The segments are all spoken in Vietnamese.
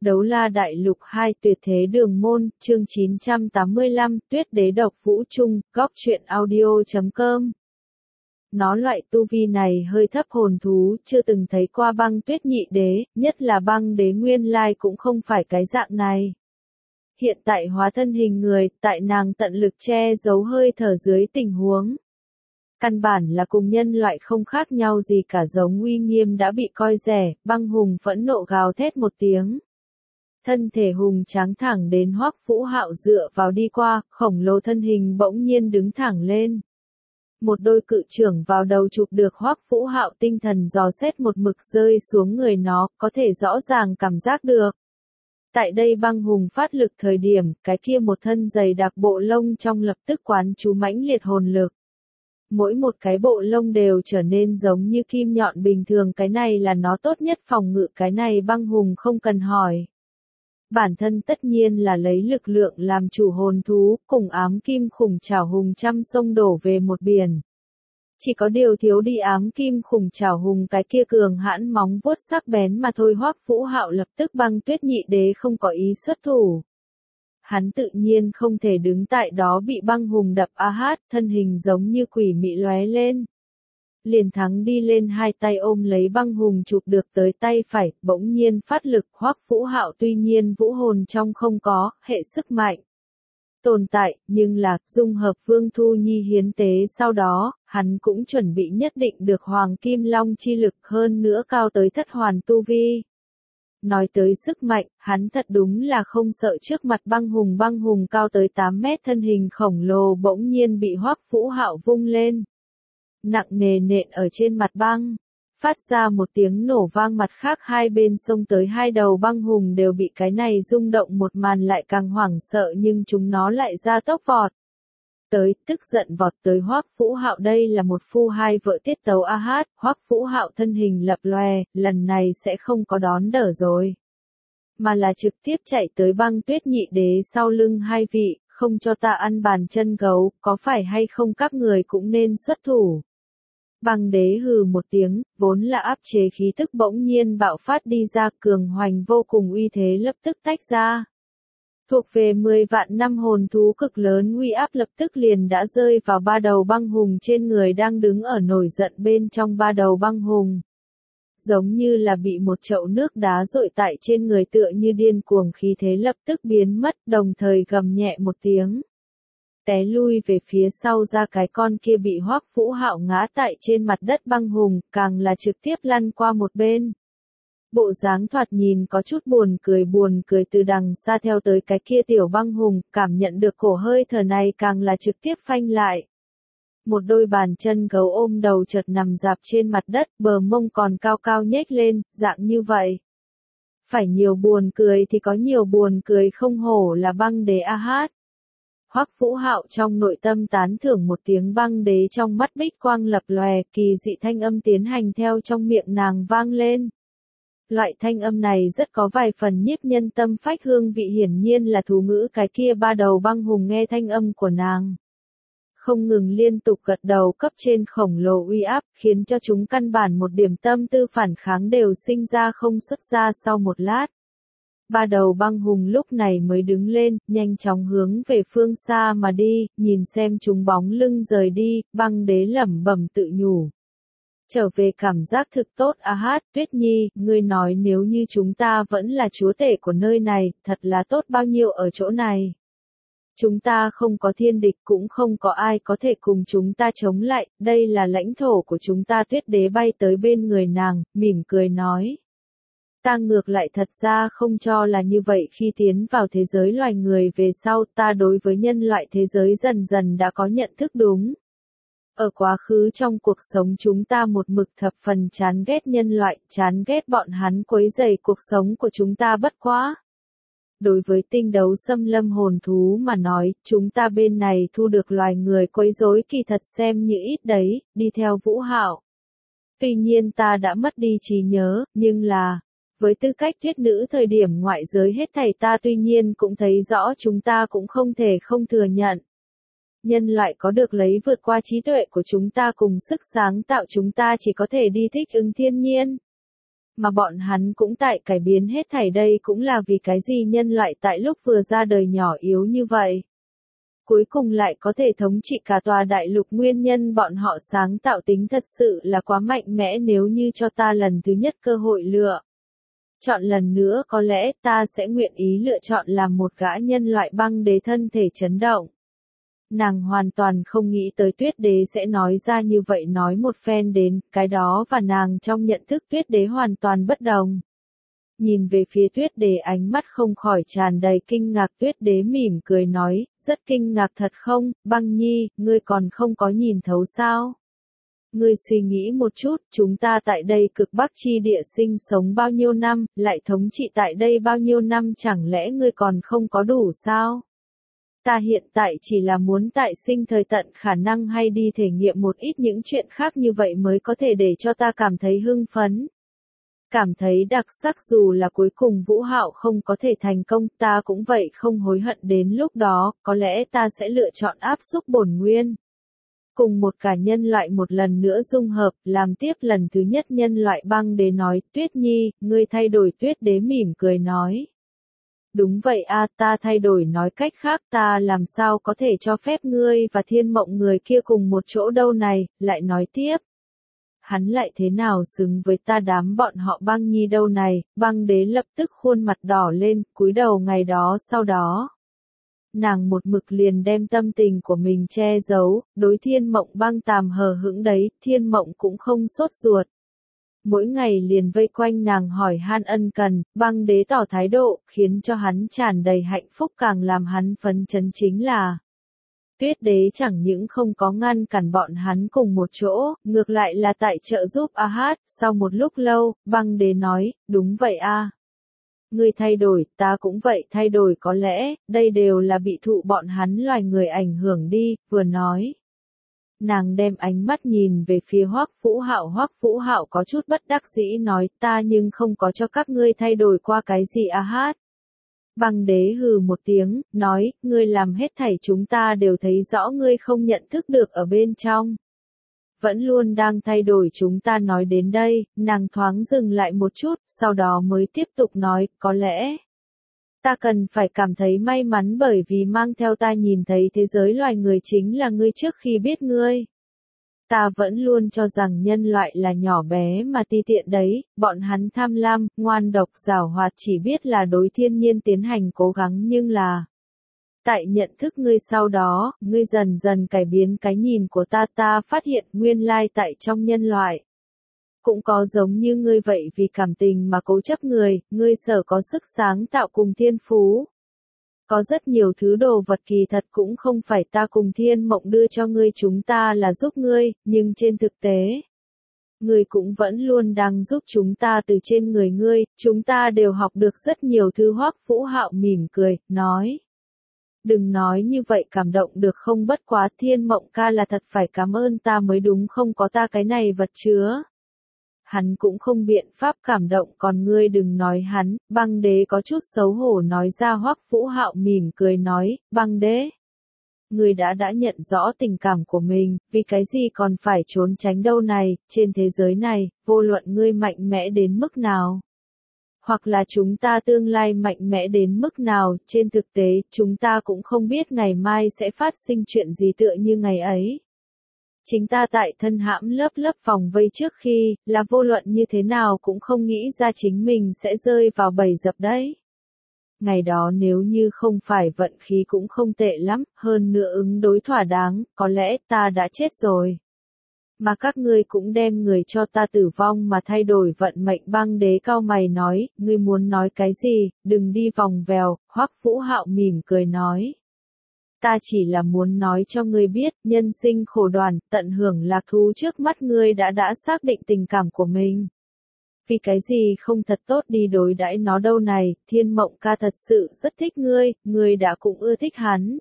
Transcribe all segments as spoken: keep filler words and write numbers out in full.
Đấu La Đại Lục hai Tuyệt Thế Đường Môn, chương chín trăm tám mươi lăm, Tuyết Đế Độc Vũ Trung, góc truyện audio chấm com. Nó loại tu vi này hơi thấp hồn thú, chưa từng thấy qua Băng Tuyết Nhị Đế, nhất là Băng Đế nguyên lai cũng không phải cái dạng này. Hiện tại hóa thân hình người, tại nàng tận lực che giấu hơi thở dưới tình huống. Căn bản là cùng nhân loại không khác nhau gì cả, giống uy nghiêm đã bị coi rẻ. Băng Hùng phẫn nộ gào thét một tiếng. Thân thể hùng tráng thẳng đến Hoắc Vũ Hạo dựa vào đi qua, khổng lồ thân hình bỗng nhiên đứng thẳng lên. Một đôi cự trưởng vào đầu chụp được Hoắc Vũ Hạo, tinh thần dò xét một mực rơi xuống người nó, có thể rõ ràng cảm giác được. Tại đây Băng Hùng phát lực thời điểm, cái kia một thân dày đặc bộ lông trong lập tức quán chú mãnh liệt hồn lực. Mỗi một cái bộ lông đều trở nên giống như kim nhọn bình thường, cái này là nó tốt nhất phòng ngự, cái này Băng Hùng không cần hỏi. Bản thân tất nhiên là lấy lực lượng làm chủ hồn thú, cùng ám kim khủng trảo hùng trăm sông đổ về một biển. Chỉ có điều thiếu đi ám kim khủng trảo hùng cái kia cường hãn móng vuốt sắc bén mà thôi. Hoắc Vũ Hạo lập tức Băng Tuyết Nhị Đế không có ý xuất thủ. Hắn tự nhiên không thể đứng tại đó bị Băng Hùng đập a hát, thân hình giống như quỷ mị lóe lên. Liền thắng đi lên, hai tay ôm lấy Băng Hùng chụp được tới tay phải, bỗng nhiên phát lực. Hoắc Vũ Hạo tuy nhiên vũ hồn trong không có, hệ sức mạnh tồn tại, nhưng là, dung hợp Vương Thu Nhi hiến tế sau đó, hắn cũng chuẩn bị nhất định được Hoàng Kim Long chi lực, hơn nữa cao tới thất hoàn tu vi. Nói tới sức mạnh, hắn thật đúng là không sợ trước mặt Băng Hùng. Băng Hùng cao tới tám mét, thân hình khổng lồ bỗng nhiên bị Hoắc Vũ Hạo vung lên. Nặng nề nện ở trên mặt băng, phát ra một tiếng nổ vang, mặt khác hai bên xông tới hai đầu Băng Hùng đều bị cái này rung động một màn lại càng hoảng sợ, nhưng chúng nó lại ra tốc vọt tới, tức giận vọt tới Hoắc Vũ Hạo. Đây là một phu hai vợ tiết tấu a hát. Hoắc Vũ Hạo thân hình lập lòe, lần này sẽ không có đón đỡ rồi, mà là trực tiếp chạy tới Băng Tuyết Nhị Đế sau lưng. Hai vị, không cho ta ăn bàn chân gấu, có phải hay không các người cũng nên xuất thủ. Băng Đế hừ một tiếng, vốn là áp chế khí tức bỗng nhiên bạo phát đi ra, cường hoành vô cùng uy thế lập tức tách ra. Thuộc về mười vạn năm hồn thú cực lớn uy áp lập tức liền đã rơi vào ba đầu Băng Hùng trên người đang đứng ở nổi giận bên trong. Ba đầu Băng Hùng giống như là bị một chậu nước đá dội tại trên người, tựa như điên cuồng, khí thế lập tức biến mất, đồng thời gầm nhẹ một tiếng. Té lui về phía sau ra, cái con kia bị Hoắc Vũ Hạo ngã tại trên mặt đất. Băng Hùng càng là trực tiếp lăn qua một bên. Bộ dáng thoạt nhìn có chút buồn cười buồn cười, từ đằng xa theo tới cái kia tiểu Băng Hùng, cảm nhận được cổ hơi thở này càng là trực tiếp phanh lại. Một đôi bàn chân gấu ôm đầu chợt nằm dạp trên mặt đất, bờ mông còn cao cao nhếch lên, dạng như vậy. Phải nhiều buồn cười thì có nhiều buồn cười, không hổ là Băng Đế a hát. Hoắc Vũ Hạo trong nội tâm tán thưởng một tiếng. Băng Đế trong mắt bích quang lập lòe, kỳ dị thanh âm tiến hành theo trong miệng nàng vang lên. Loại thanh âm này rất có vài phần nhiếp nhân tâm phách hương vị, hiển nhiên là thú ngữ. Cái kia ba đầu Băng Hùng nghe thanh âm của nàng, không ngừng liên tục gật đầu, cấp trên khổng lồ uy áp, khiến cho chúng căn bản một điểm tâm tư phản kháng đều sinh ra không xuất ra. Sau một lát, ba đầu Băng Hùng lúc này mới đứng lên, nhanh chóng hướng về phương xa mà đi. Nhìn xem chúng bóng lưng rời đi, Băng Đế lẩm bẩm tự nhủ. Trở về cảm giác thực tốt a hát. Tuyết Nhi, ngươi nói nếu như chúng ta vẫn là chúa tể của nơi này, thật là tốt bao nhiêu ở chỗ này. Chúng ta không có thiên địch, cũng không có ai có thể cùng chúng ta chống lại, đây là lãnh thổ của chúng ta. Tuyết Đế bay tới bên người nàng, mỉm cười nói. Ta ngược lại thật ra không cho là như vậy, khi tiến vào thế giới loài người về sau, ta đối với nhân loại thế giới dần dần đã có nhận thức đúng. Ở quá khứ trong cuộc sống chúng ta một mực thập phần chán ghét nhân loại, chán ghét bọn hắn quấy rầy cuộc sống của chúng ta, bất quá. Đối với tinh đấu xâm lâm hồn thú mà nói, chúng ta bên này thu được loài người quấy rối kỳ thật xem như ít đấy. Đi theo Vũ Hạo, tuy nhiên ta đã mất đi trí nhớ, nhưng là, với tư cách tuyết nữ thời điểm ngoại giới hết thảy ta tuy nhiên cũng thấy rõ, chúng ta cũng không thể không thừa nhận. Nhân loại có được lấy vượt qua trí tuệ của chúng ta cùng sức sáng tạo, chúng ta chỉ có thể đi thích ứng thiên nhiên. Mà bọn hắn cũng tại cải biến hết thảy đây cũng là vì cái gì nhân loại tại lúc vừa ra đời nhỏ yếu như vậy. Cuối cùng lại có thể thống trị cả tòa đại lục nguyên nhân bọn họ sáng tạo tính thật sự là quá mạnh mẽ nếu như cho ta lần thứ nhất cơ hội lựa. Chọn lần nữa có lẽ ta sẽ nguyện ý lựa chọn làm một gã nhân loại băng đế thân thể chấn động. Nàng hoàn toàn không nghĩ tới tuyết đế sẽ nói ra như vậy nói một phen đến, cái đó và nàng trong nhận thức tuyết đế hoàn toàn bất đồng. Nhìn về phía tuyết đế ánh mắt không khỏi tràn đầy kinh ngạc tuyết đế mỉm cười nói, rất kinh ngạc thật không, băng nhi, ngươi còn không có nhìn thấu sao? Ngươi suy nghĩ một chút, chúng ta tại đây cực bắc chi địa sinh sống bao nhiêu năm, lại thống trị tại đây bao nhiêu năm chẳng lẽ ngươi còn không có đủ sao? Ta hiện tại chỉ là muốn tại sinh thời tận khả năng hay đi thể nghiệm một ít những chuyện khác như vậy mới có thể để cho ta cảm thấy hưng phấn. Cảm thấy đặc sắc dù là cuối cùng Vũ Hạo không có thể thành công ta cũng vậy không hối hận đến lúc đó, có lẽ ta sẽ lựa chọn áp xúc bổn nguyên. Cùng một cả nhân loại một lần nữa dung hợp, làm tiếp lần thứ nhất nhân loại băng đế nói, Tuyết Nhi, ngươi thay đổi tuyết đế mỉm cười nói. Đúng vậy a, ta thay đổi nói cách khác ta làm sao có thể cho phép ngươi và thiên mộng người kia cùng một chỗ đâu này, lại nói tiếp. Hắn lại thế nào xứng với ta đám bọn họ băng nhi đâu này, băng đế lập tức khuôn mặt đỏ lên, cúi đầu ngày đó sau đó. Nàng một mực liền đem tâm tình của mình che giấu, đối thiên mộng băng tàm hờ hững đấy, thiên mộng cũng không sốt ruột. Mỗi ngày liền vây quanh nàng hỏi han ân cần, băng đế tỏ thái độ, khiến cho hắn tràn đầy hạnh phúc càng làm hắn phấn chấn chính là. Tuyết đế chẳng những không có ngăn cản bọn hắn cùng một chỗ, ngược lại là tại trợ giúp A Hát, sau một lúc lâu, băng đế nói, đúng vậy a. Ngươi thay đổi, ta cũng vậy thay đổi có lẽ, đây đều là bị thụ bọn hắn loài người ảnh hưởng đi, vừa nói. Nàng đem ánh mắt nhìn về phía Hoắc Vũ Hạo, Hoắc Vũ Hạo có chút bất đắc dĩ nói, ta nhưng không có cho các ngươi thay đổi qua cái gì A Hát. Băng đế hừ một tiếng, nói, ngươi làm hết thảy chúng ta đều thấy rõ ngươi không nhận thức được ở bên trong. Vẫn luôn đang thay đổi chúng ta nói đến đây, nàng thoáng dừng lại một chút, sau đó mới tiếp tục nói, có lẽ. Ta cần phải cảm thấy may mắn bởi vì mang theo ta nhìn thấy thế giới loài người chính là ngươi trước khi biết ngươi. Ta vẫn luôn cho rằng nhân loại là nhỏ bé mà ti tiện đấy, bọn hắn tham lam, ngoan độc, giảo hoạt chỉ biết là đối thiên nhiên tiến hành cố gắng nhưng là. Tại nhận thức ngươi sau đó, ngươi dần dần cải biến cái nhìn của ta ta phát hiện nguyên lai tại trong nhân loại. Cũng có giống như ngươi vậy vì cảm tình mà cố chấp người, ngươi sở có sức sáng tạo cùng thiên phú. Có rất nhiều thứ đồ vật kỳ thật cũng không phải ta cùng thiên mộng đưa cho ngươi chúng ta là giúp ngươi, nhưng trên thực tế. Ngươi cũng vẫn luôn đang giúp chúng ta từ trên người ngươi, chúng ta đều học được rất nhiều thứ Hoắc Vũ Hạo mỉm cười, nói. Đừng nói như vậy cảm động được không bất quá thiên mộng ca là thật phải cảm ơn ta mới đúng không có ta cái này vật chứa. Hắn cũng không biện pháp cảm động còn ngươi đừng nói hắn, băng đế có chút xấu hổ nói ra Hoắc Vũ Hạo mỉm cười nói, băng đế. Ngươi đã đã nhận rõ tình cảm của mình, vì cái gì còn phải trốn tránh đâu này, trên thế giới này, vô luận ngươi mạnh mẽ đến mức nào. Hoặc là chúng ta tương lai mạnh mẽ đến mức nào, trên thực tế, chúng ta cũng không biết ngày mai sẽ phát sinh chuyện gì tựa như ngày ấy. Chính ta tại thân hãm lớp lớp vòng vây trước khi, là vô luận như thế nào cũng không nghĩ ra chính mình sẽ rơi vào bẫy dập đấy. Ngày đó nếu như không phải vận khí cũng không tệ lắm, hơn nữa ứng đối thỏa đáng, có lẽ ta đã chết rồi. Mà các ngươi cũng đem người cho ta tử vong mà thay đổi vận mệnh băng đế cao mày nói, ngươi muốn nói cái gì, đừng đi vòng vèo, Hoắc Vũ Hạo mỉm cười nói. Ta chỉ là muốn nói cho ngươi biết, nhân sinh khổ đoàn, tận hưởng lạc thú trước mắt ngươi đã đã xác định tình cảm của mình. Vì cái gì không thật tốt đi đối đãi nó đâu này, thiên mộng ca thật sự rất thích ngươi, ngươi đã cũng ưa thích hắn.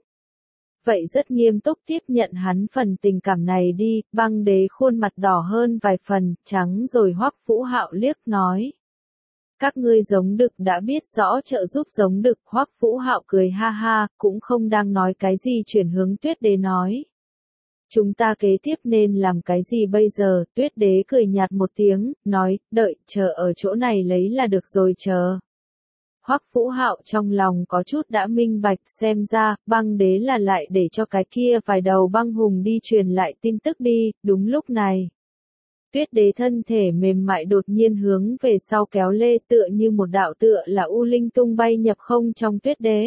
Vậy rất nghiêm túc tiếp nhận hắn phần tình cảm này đi, băng đế khuôn mặt đỏ hơn vài phần, trắng rồi Hoắc Vũ Hạo liếc nói. Các ngươi giống đực đã biết rõ trợ giúp giống đực, Hoắc Vũ Hạo cười ha ha, cũng không đang nói cái gì chuyển hướng tuyết đế nói. Chúng ta kế tiếp nên làm cái gì bây giờ? Tuyết đế cười nhạt một tiếng, nói, đợi, chờ ở chỗ này lấy là được rồi chờ. Hoắc Vũ Hạo trong lòng có chút đã minh bạch, xem ra, băng đế là lại để cho cái kia vài đầu băng hùng đi truyền lại tin tức đi. Đúng lúc này, Tuyết đế thân thể mềm mại đột nhiên hướng về sau kéo lê, tựa như một đạo tựa là u linh tung bay nhập không trong Tuyết đế.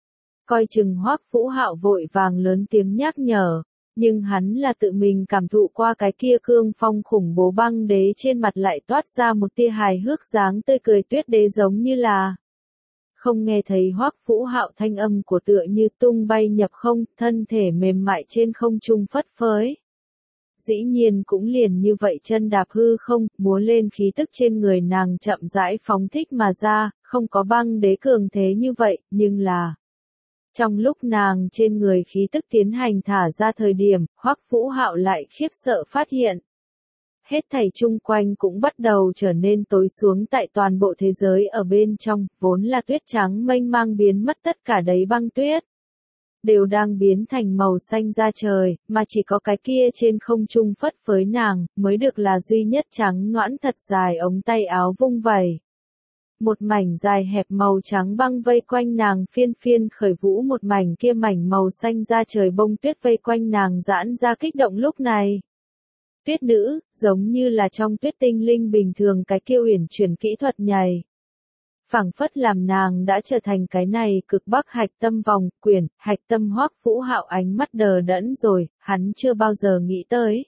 Coi chừng Hoắc Vũ Hạo vội vàng lớn tiếng nhắc nhở, nhưng hắn là tự mình cảm thụ qua cái kia cương phong khủng bố, băng đế trên mặt lại toát ra một tia hài hước dáng tươi cười. Tuyết đế giống như là không nghe thấy Hoắc Vũ Hạo thanh âm của tựa như tung bay nhập không, thân thể mềm mại trên không trung phất phới. Dĩ nhiên cũng liền như vậy chân đạp hư không, múa lên khí tức trên người nàng chậm rãi phóng thích mà ra, không có băng đế cường thế như vậy, nhưng là trong lúc nàng trên người khí tức tiến hành thả ra thời điểm, Hoắc Vũ Hạo lại khiếp sợ phát hiện. Hết thảy chung quanh cũng bắt đầu trở nên tối xuống, tại toàn bộ thế giới ở bên trong, vốn là tuyết trắng mênh mang biến mất, tất cả đấy băng tuyết đều đang biến thành màu xanh da trời, mà chỉ có cái kia trên không trung phất phới nàng, mới được là duy nhất trắng nõn thật dài, ống tay áo vung vẩy. Một mảnh dài hẹp màu trắng băng vây quanh nàng phiên phiên khởi vũ, một mảnh kia mảnh màu xanh da trời bông tuyết vây quanh nàng giãn ra kích động. Lúc này, tuyết nữ, giống như là trong tuyết tinh linh bình thường, cái kia uyển chuyển kỹ thuật nhảy. Phảng phất làm nàng đã trở thành cái này cực bắc hạch tâm vòng quyển, hạch tâm. Hoắc Vũ Hạo ánh mắt đờ đẫn rồi, hắn chưa bao giờ nghĩ tới.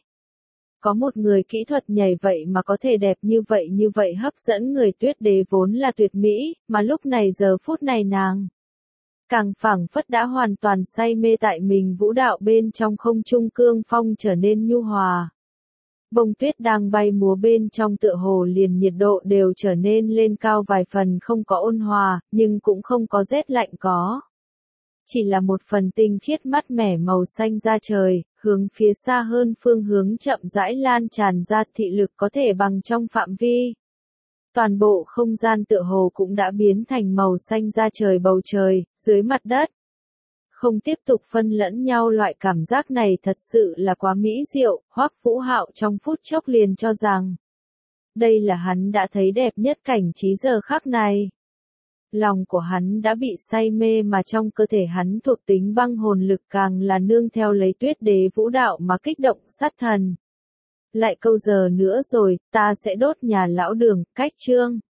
Có một người kỹ thuật nhảy vậy mà có thể đẹp như vậy như vậy hấp dẫn người. Tuyết đế vốn là tuyệt mỹ, mà lúc này giờ phút này nàng càng phảng phất đã hoàn toàn say mê tại mình vũ đạo bên trong. Không trung cương phong trở nên nhu hòa. Bông tuyết đang bay múa bên trong tựa hồ liền nhiệt độ đều trở nên lên cao vài phần, không có ôn hòa, nhưng cũng không có rét lạnh, có chỉ là một phần tinh khiết mát mẻ màu xanh da trời, hướng phía xa hơn phương hướng chậm rãi lan tràn ra, thị lực có thể bằng trong phạm vi. Toàn bộ không gian tựa hồ cũng đã biến thành màu xanh da trời, bầu trời, dưới mặt đất. Không tiếp tục phân lẫn nhau, loại cảm giác này thật sự là quá mỹ diệu. Hoắc Vũ Hạo trong phút chốc liền cho rằng đây là hắn đã thấy đẹp nhất cảnh trí giờ khắc này. Lòng của hắn đã bị say mê, mà trong cơ thể hắn thuộc tính băng hồn lực càng là nương theo lấy tuyết đế vũ đạo mà kích động sát thần. Lại câu giờ nữa rồi, ta sẽ đốt nhà lão Đường. Cách chương